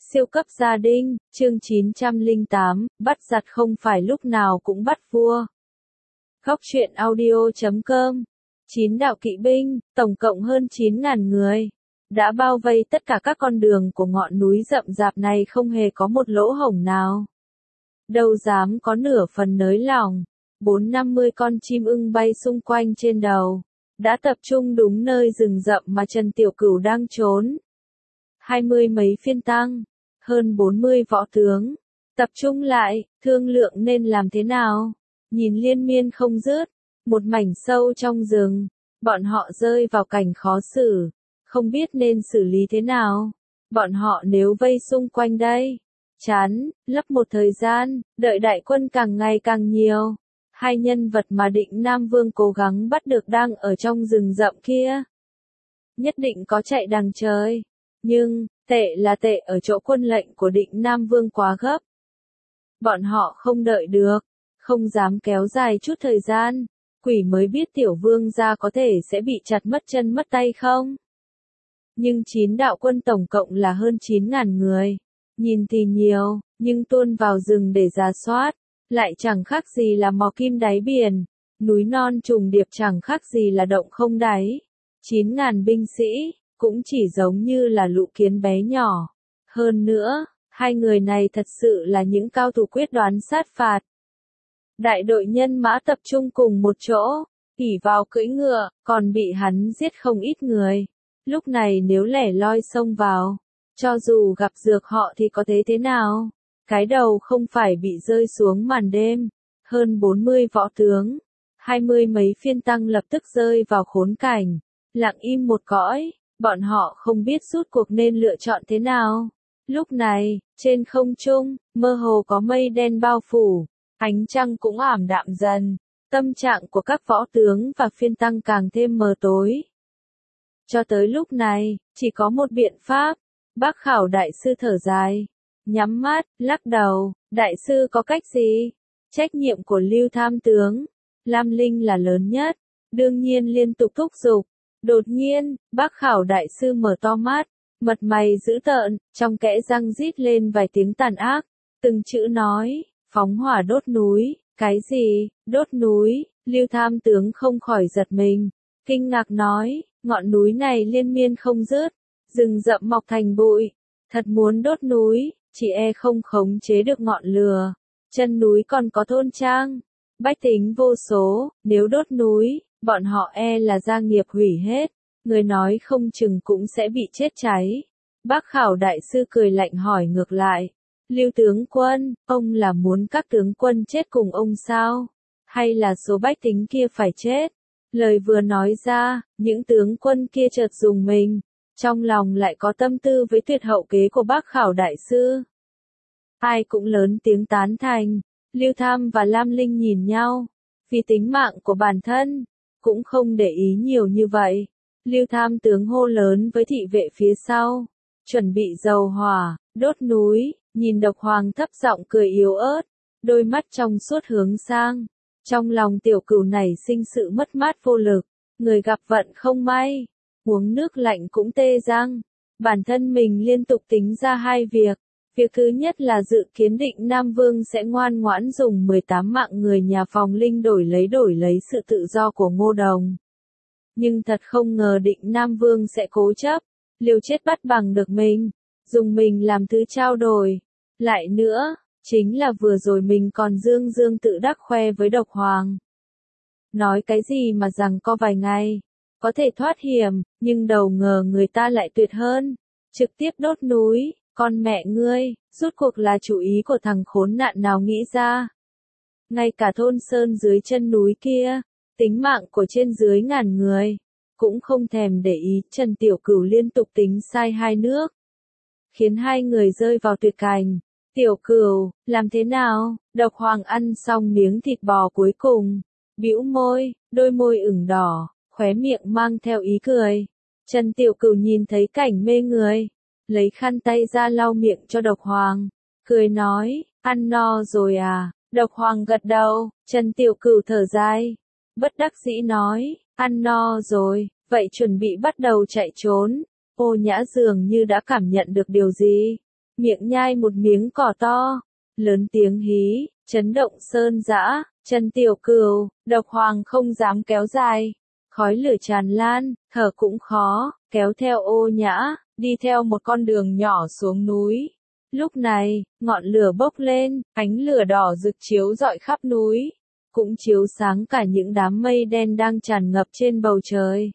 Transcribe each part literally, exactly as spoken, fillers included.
Siêu cấp gia đình, chương chín trăm lẻ tám, bắt giặc không phải lúc nào cũng bắt vua. Góc truyện audio chấm com. Chín đạo kỵ binh, tổng cộng hơn chín ngàn người, đã bao vây tất cả các con đường của ngọn núi rậm rạp này, không hề có một lỗ hổng nào. Đâu dám có nửa phần nới lỏng. Bốn năm mươi con chim ưng bay xung quanh trên đầu, đã tập trung đúng nơi rừng rậm mà Trần Tiểu Cửu đang trốn. Hai mươi mấy phiên tăng, hơn bốn mươi võ tướng, tập trung lại, thương lượng nên làm thế nào. Nhìn liên miên không dứt, một mảnh sâu trong rừng, bọn họ rơi vào cảnh khó xử, không biết nên xử lý thế nào. Bọn họ nếu vây xung quanh đây, chán, lấp một thời gian, đợi đại quân càng ngày càng nhiều. Hai nhân vật mà Định Nam Vương cố gắng bắt được đang ở trong rừng rậm kia. Nhất định có chạy đằng trời. Nhưng, tệ là tệ ở chỗ quân lệnh của Định Nam Vương quá gấp. Bọn họ không đợi được, không dám kéo dài chút thời gian. Quỷ mới biết tiểu vương gia có thể sẽ bị chặt mất chân mất tay không? Nhưng chín đạo quân tổng cộng là hơn chín ngàn người. Nhìn thì nhiều, nhưng tuôn vào rừng để rà soát, lại chẳng khác gì là mò kim đáy biển. Núi non trùng điệp chẳng khác gì là động không đáy. Chín ngàn binh sĩ, cũng chỉ giống như là lũ kiến bé nhỏ. Hơn nữa, hai người này thật sự là những cao thủ quyết đoán sát phạt. Đại đội nhân mã tập trung cùng một chỗ, ỷ vào cưỡi ngựa, còn bị hắn giết không ít người. Lúc này nếu lẻ loi xông vào, cho dù gặp dược họ thì có thế thế nào? Cái đầu không phải bị rơi xuống màn đêm. Hơn bốn mươi võ tướng, hai mươi mấy phiên tăng lập tức rơi vào khốn cảnh, lặng im một cõi. Bọn họ không biết rút cuộc nên lựa chọn thế nào. Lúc này, trên không trung, mơ hồ có mây đen bao phủ, ánh trăng cũng ảm đạm dần, tâm trạng của các võ tướng và phiên tăng càng thêm mờ tối. Cho tới lúc này, chỉ có một biện pháp. Bác Khảo đại sư thở dài, nhắm mắt, lắc đầu. Đại sư có cách gì? Trách nhiệm của Lưu Tham tướng Lam Linh là lớn nhất, đương nhiên liên tục thúc giục. Đột nhiên, Bác Khảo đại sư mở to mắt, mặt mày dữ tợn, trong kẽ răng rít lên vài tiếng tàn ác, từng chữ nói, phóng hỏa đốt núi. Cái gì, đốt núi? Lưu Tham tướng không khỏi giật mình, kinh ngạc nói, ngọn núi này liên miên không dứt, rừng rậm mọc thành bụi, thật muốn đốt núi, chỉ e không khống chế được ngọn lửa. Chân núi còn có thôn trang, bách tính vô số, nếu đốt núi, bọn họ e là gia nghiệp hủy hết, người nói không chừng cũng sẽ bị chết cháy. Bác Khảo đại sư cười lạnh hỏi ngược lại, Lưu tướng quân, ông là muốn các tướng quân chết cùng ông sao? Hay là số bách tính kia phải chết? Lời vừa nói ra, những tướng quân kia chợt rùng mình, trong lòng lại có tâm tư với tuyệt hậu kế của Bác Khảo đại sư. Ai cũng lớn tiếng tán thành. Lưu Tham và Lam Linh nhìn nhau, vì tính mạng của bản thân, cũng không để ý nhiều như vậy. Lưu Tham tướng hô lớn với thị vệ phía sau, chuẩn bị dầu hỏa, đốt núi. Nhìn Độc Hoàng thấp giọng cười yếu ớt, đôi mắt trong suốt hướng sang. Trong lòng Tiểu Cửu nảy sinh sự mất mát vô lực, người gặp vận không may, uống nước lạnh cũng tê răng. Bản thân mình liên tục tính ra hai việc. Việc thứ nhất là dự kiến Định Nam Vương sẽ ngoan ngoãn dùng mười tám mạng người nhà Phòng Linh đổi lấy đổi lấy sự tự do của Ngô Đồng. Nhưng thật không ngờ Định Nam Vương sẽ cố chấp, liều chết bắt bằng được mình, dùng mình làm thứ trao đổi. Lại nữa, chính là vừa rồi mình còn dương dương tự đắc khoe với Độc Hoàng. Nói cái gì mà rằng có vài ngày, có thể thoát hiểm, nhưng đầu ngờ người ta lại tuyệt hơn, trực tiếp đốt núi. Con mẹ ngươi, rốt cuộc là chủ ý của thằng khốn nạn nào nghĩ ra. Ngay cả thôn sơn dưới chân núi kia, tính mạng của trên dưới ngàn người, cũng không thèm để ý. Trần Tiểu Cửu liên tục tính sai hai nước, khiến hai người rơi vào tuyệt cảnh. Tiểu Cửu, làm thế nào? Độc Hoàng ăn xong miếng thịt bò cuối cùng, bĩu môi, đôi môi ửng đỏ, khóe miệng mang theo ý cười. Trần Tiểu Cửu nhìn thấy cảnh mê người, lấy khăn tay ra lau miệng cho Độc Hoàng, cười nói, ăn no rồi à? Độc Hoàng gật đầu. Trần Tiểu Cửu thở dài, bất đắc dĩ nói, ăn no rồi, vậy chuẩn bị bắt đầu chạy trốn. Ô Nhã dường như đã cảm nhận được điều gì, miệng nhai một miếng cỏ to, lớn tiếng hí, chấn động sơn dã. Trần Tiểu Cửu, Độc Hoàng không dám kéo dài, khói lửa tràn lan, thở cũng khó, kéo theo Ô Nhã, đi theo một con đường nhỏ xuống núi. Lúc này, ngọn lửa bốc lên, ánh lửa đỏ rực chiếu rọi khắp núi, cũng chiếu sáng cả những đám mây đen đang tràn ngập trên bầu trời.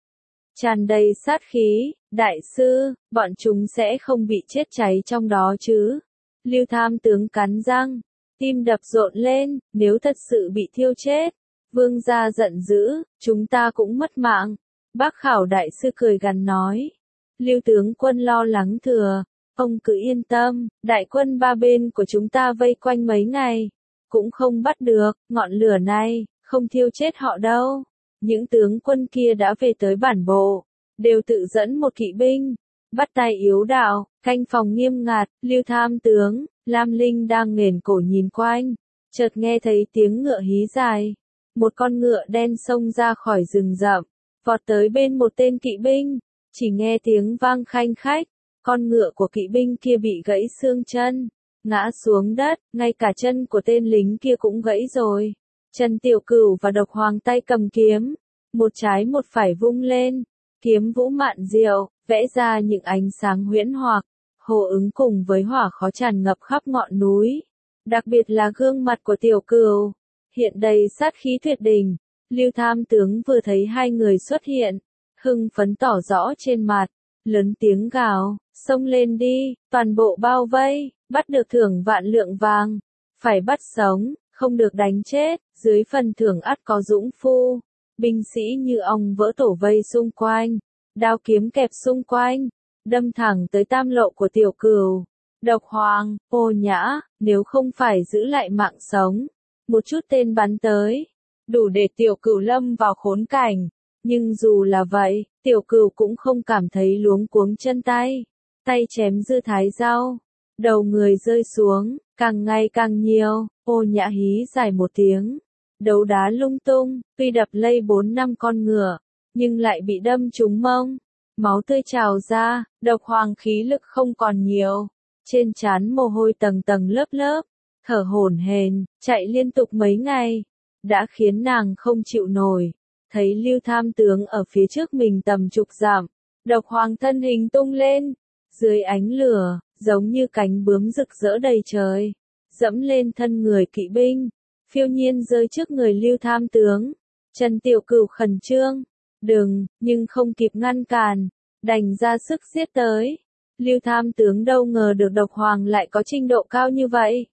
Tràn đầy sát khí, đại sư, bọn chúng sẽ không bị chết cháy trong đó chứ? Lưu Tham tướng cắn răng, tim đập rộn lên, nếu thật sự bị thiêu chết, vương gia giận dữ, chúng ta cũng mất mạng. Bác Khảo đại sư cười gằn nói. Lưu tướng quân lo lắng thừa, ông cứ yên tâm, đại quân ba bên của chúng ta vây quanh mấy ngày, cũng không bắt được, ngọn lửa này, không thiêu chết họ đâu. Những tướng quân kia đã về tới bản bộ, đều tự dẫn một kỵ binh, bắt tay yếu đạo, canh phòng nghiêm ngặt. Lưu Tham tướng, Lam Linh đang nghển cổ nhìn quanh, chợt nghe thấy tiếng ngựa hí dài. Một con ngựa đen xông ra khỏi rừng rậm, vọt tới bên một tên kỵ binh, chỉ nghe tiếng vang khanh khách, con ngựa của kỵ binh kia bị gãy xương chân, ngã xuống đất, ngay cả chân của tên lính kia cũng gãy rồi. Trần Tiểu Cửu và Độc Hoàng tay cầm kiếm, một trái một phải vung lên, kiếm vũ mạn diệu, vẽ ra những ánh sáng huyễn hoặc, hồ ứng cùng với hỏa khó tràn ngập khắp ngọn núi. Đặc biệt là gương mặt của Tiểu Cửu, hiện đầy sát khí tuyệt đỉnh. Lưu Tham tướng vừa thấy hai người xuất hiện, hưng phấn tỏ rõ trên mặt, lớn tiếng gào, xông lên đi, toàn bộ bao vây, bắt được thưởng vạn lượng vàng, phải bắt sống, không được đánh chết, dưới phần thưởng ắt có dũng phu. Binh sĩ như ong vỡ tổ vây xung quanh, đao kiếm kẹp xung quanh, đâm thẳng tới tam lộ của Tiểu Cửu. Độc Hoàng, Ô Nhã, nếu không phải giữ lại mạng sống, một chút tên bắn tới, đủ để Tiểu Cửu lâm vào khốn cảnh. Nhưng dù là vậy, Tiểu Cửu cũng không cảm thấy luống cuống chân tay, tay chém dư thái dao, đầu người rơi xuống, càng ngày càng nhiều. Ô Nhã hí dài một tiếng, đấu đá lung tung, tuy đập lây bốn năm con ngựa, nhưng lại bị đâm trúng mông, máu tươi trào ra. Độc Hoàng khí lực không còn nhiều, trên trán mồ hôi tầng tầng lớp lớp, thở hổn hển, chạy liên tục mấy ngày, đã khiến nàng không chịu nổi. Thấy Lưu Tham tướng ở phía trước mình tầm chục dặm, Độc Hoàng thân hình tung lên, dưới ánh lửa, giống như cánh bướm rực rỡ đầy trời, dẫm lên thân người kỵ binh, phiêu nhiên rơi trước người Lưu Tham tướng. Trần Tiểu Cửu khẩn trương, đừng, nhưng không kịp ngăn cản, đành ra sức giết tới. Lưu Tham tướng đâu ngờ được Độc Hoàng lại có trình độ cao như vậy.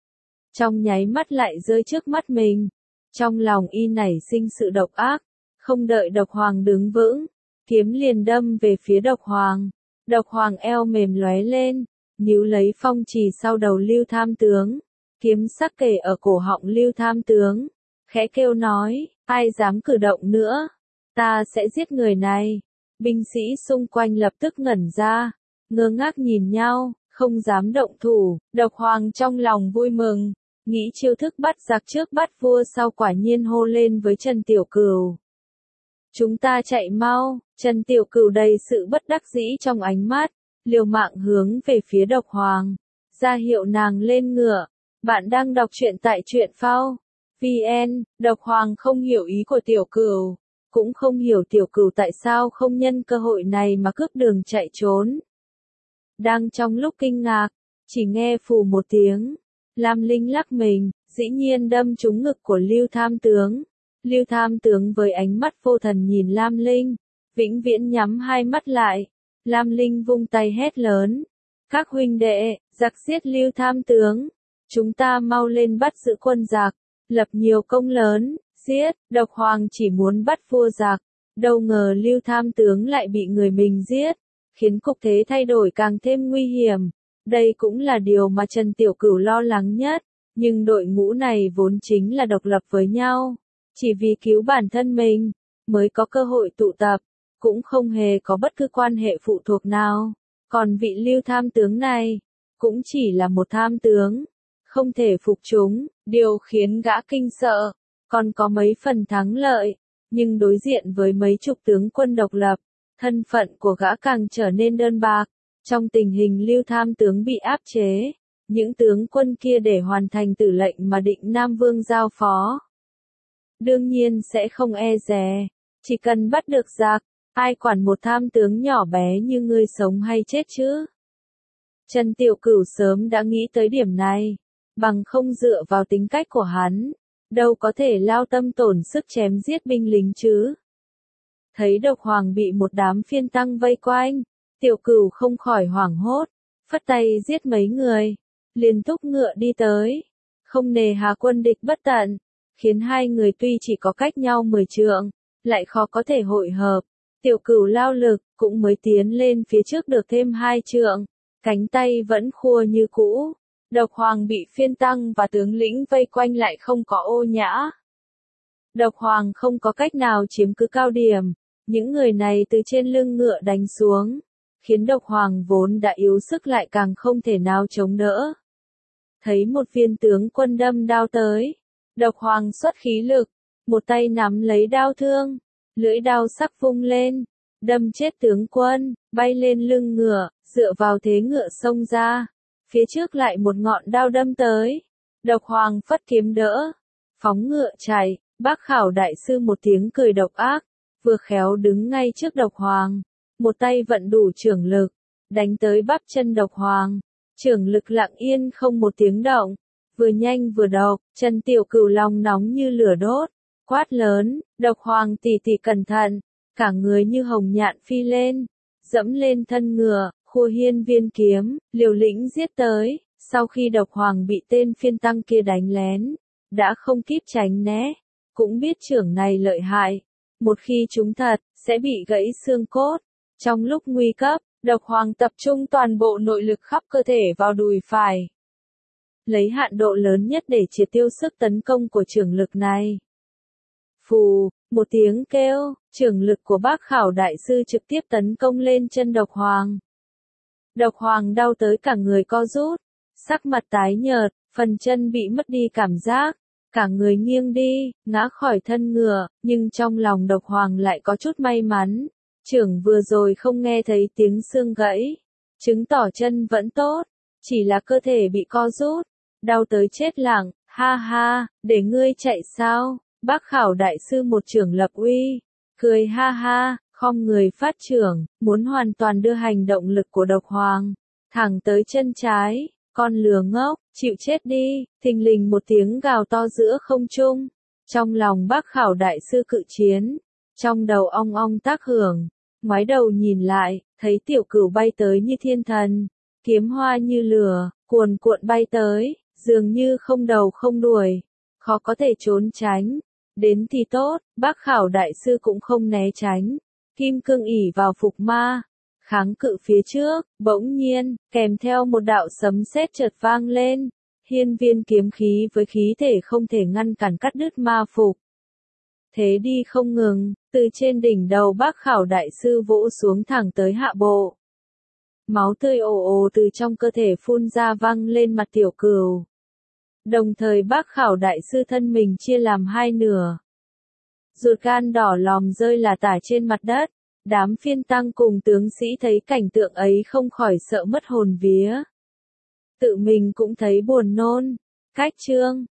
Trong nháy mắt lại rơi trước mắt mình, trong lòng y nảy sinh sự độc ác, không đợi Độc Hoàng đứng vững, kiếm liền đâm về phía Độc Hoàng. Độc Hoàng eo mềm lóe lên, níu lấy phong trì sau đầu Lưu Tham tướng, kiếm sắc kề ở cổ họng Lưu Tham tướng, khẽ kêu nói, ai dám cử động nữa, ta sẽ giết người này. Binh sĩ xung quanh lập tức ngẩn ra, ngơ ngác nhìn nhau, không dám động thủ. Độc Hoàng trong lòng vui mừng, nghĩ chiêu thức bắt giặc trước bắt vua sau, quả nhiên hô lên với Trần Tiểu Cửu. Chúng ta chạy mau. Trần Tiểu Cửu đầy sự bất đắc dĩ trong ánh mắt, liều mạng hướng về phía Độc Hoàng, ra hiệu nàng lên ngựa. Bạn đang đọc truyện tại truyện phao chấm vn. Độc Hoàng không hiểu ý của Tiểu Cửu, cũng không hiểu Tiểu Cửu tại sao không nhân cơ hội này mà cướp đường chạy trốn. Đang trong lúc kinh ngạc, chỉ nghe phù một tiếng, Lam Linh lắc mình, dĩ nhiên đâm trúng ngực của Lưu Tham tướng. Lưu Tham tướng với ánh mắt vô thần nhìn Lam Linh, vĩnh viễn nhắm hai mắt lại. Lam Linh vung tay hét lớn, các huynh đệ, giặc giết Lưu Tham tướng, chúng ta mau lên bắt giữ quân giặc, lập nhiều công lớn. Giết. Độc Hoàng chỉ muốn bắt vua giặc, đâu ngờ Lưu Tham tướng lại bị người mình giết, khiến cục thế thay đổi càng thêm nguy hiểm. Đây cũng là điều mà Trần Tiểu Cửu lo lắng nhất, nhưng đội ngũ này vốn chính là độc lập với nhau, chỉ vì cứu bản thân mình, mới có cơ hội tụ tập, cũng không hề có bất cứ quan hệ phụ thuộc nào. Còn vị Lưu Tham tướng này, cũng chỉ là một tham tướng, không thể phục chúng. Điều khiến gã kinh sợ, còn có mấy phần thắng lợi, nhưng đối diện với mấy chục tướng quân độc lập, thân phận của gã càng trở nên đơn bạc. Trong tình hình Lưu Tham tướng bị áp chế, những tướng quân kia để hoàn thành tử lệnh mà Định Nam Vương giao phó. Đương nhiên sẽ không e dè, chỉ cần bắt được giặc, ai quản một tham tướng nhỏ bé như ngươi sống hay chết chứ? Trần Tiểu Cửu sớm đã nghĩ tới điểm này, bằng không dựa vào tính cách của hắn, đâu có thể lao tâm tổn sức chém giết binh lính chứ. Thấy Độc Hoàng bị một đám phiên tăng vây quanh, Tiểu Cửu không khỏi hoảng hốt, phất tay giết mấy người, liền thúc ngựa đi tới, không nề hà quân địch bất tận, khiến hai người tuy chỉ có cách nhau mười trượng, lại khó có thể hội hợp. Tiểu Cửu lao lực, cũng mới tiến lên phía trước được thêm hai trượng, cánh tay vẫn khua như cũ. Độc Hoàng bị phiên tăng và tướng lĩnh vây quanh lại không có ô nhã. Độc Hoàng không có cách nào chiếm cứ cao điểm, những người này từ trên lưng ngựa đánh xuống, khiến Độc Hoàng vốn đã yếu sức lại càng không thể nào chống đỡ. Thấy một viên tướng quân đâm đao tới, Độc Hoàng xuất khí lực, một tay nắm lấy đao thương, lưỡi đao sắc vung lên, đâm chết tướng quân, bay lên lưng ngựa, dựa vào thế ngựa xông ra. Phía trước lại một ngọn đao đâm tới, Độc Hoàng phất kiếm đỡ, phóng ngựa chạy. Bác Khảo đại sư một tiếng cười độc ác, vừa khéo đứng ngay trước Độc Hoàng, một tay vận đủ chưởng lực, đánh tới bắp chân Độc Hoàng. Chưởng lực lặng yên không một tiếng động, vừa nhanh vừa độc. Trần Tiểu Cửu lòng nóng như lửa đốt, quát lớn, Độc Hoàng tỷ tỷ cẩn thận, cả người như hồng nhạn phi lên, dẫm lên thân ngựa, khua hiên viên kiếm, liều lĩnh giết tới. Sau khi Độc Hoàng bị tên phiên tăng kia đánh lén, đã không kịp tránh né, cũng biết chưởng này lợi hại, một khi trúng thật, sẽ bị gãy xương cốt. Trong lúc nguy cấp, Độc Hoàng tập trung toàn bộ nội lực khắp cơ thể vào đùi phải, lấy hạn độ lớn nhất để triệt tiêu sức tấn công của chưởng lực này. Phù, một tiếng kêu, chưởng lực của Bác Khảo đại sư trực tiếp tấn công lên chân Độc Hoàng. Độc Hoàng đau tới cả người co rút, sắc mặt tái nhợt, phần chân bị mất đi cảm giác, cả người nghiêng đi, ngã khỏi thân ngựa, nhưng trong lòng Độc Hoàng lại có chút may mắn, chưởng vừa rồi không nghe thấy tiếng xương gãy, chứng tỏ chân vẫn tốt, chỉ là cơ thể bị co rút, đau tới chết lặng. Ha ha, để ngươi chạy sao? Bác Khảo đại sư một chưởng lập uy, cười ha ha, khom người phát chưởng, muốn hoàn toàn đưa hành động lực của Độc Hoàng thẳng tới chân trái. Con lừa ngốc, chịu chết đi. Thình lình một tiếng gào to giữa không trung, trong lòng Bác Khảo đại sư cự chiến, trong đầu ong ong tác hưởng, ngoái đầu nhìn lại, thấy Tiểu Cửu bay tới như thiên thần, kiếm hoa như lửa, cuồn cuộn bay tới, dường như không đầu không đuôi, khó có thể trốn tránh. Đến thì tốt, Bác Khảo đại sư cũng không né tránh, kim cương ỷ vào phục ma, kháng cự phía trước. Bỗng nhiên, kèm theo một đạo sấm sét chợt vang lên, hiên viên kiếm khí với khí thể không thể ngăn cản cắt đứt ma phục. Thế đi không ngừng, từ trên đỉnh đầu Bác Khảo đại sư vỗ xuống thẳng tới hạ bộ. Máu tươi ồ ồ từ trong cơ thể phun ra văng lên mặt Tiểu Cửu. Đồng thời Bác Khảo đại sư thân mình chia làm hai nửa. Ruột gan đỏ lòm rơi là tả trên mặt đất. Đám phiên tăng cùng tướng sĩ thấy cảnh tượng ấy không khỏi sợ mất hồn vía. Tự mình cũng thấy buồn nôn. Cách chương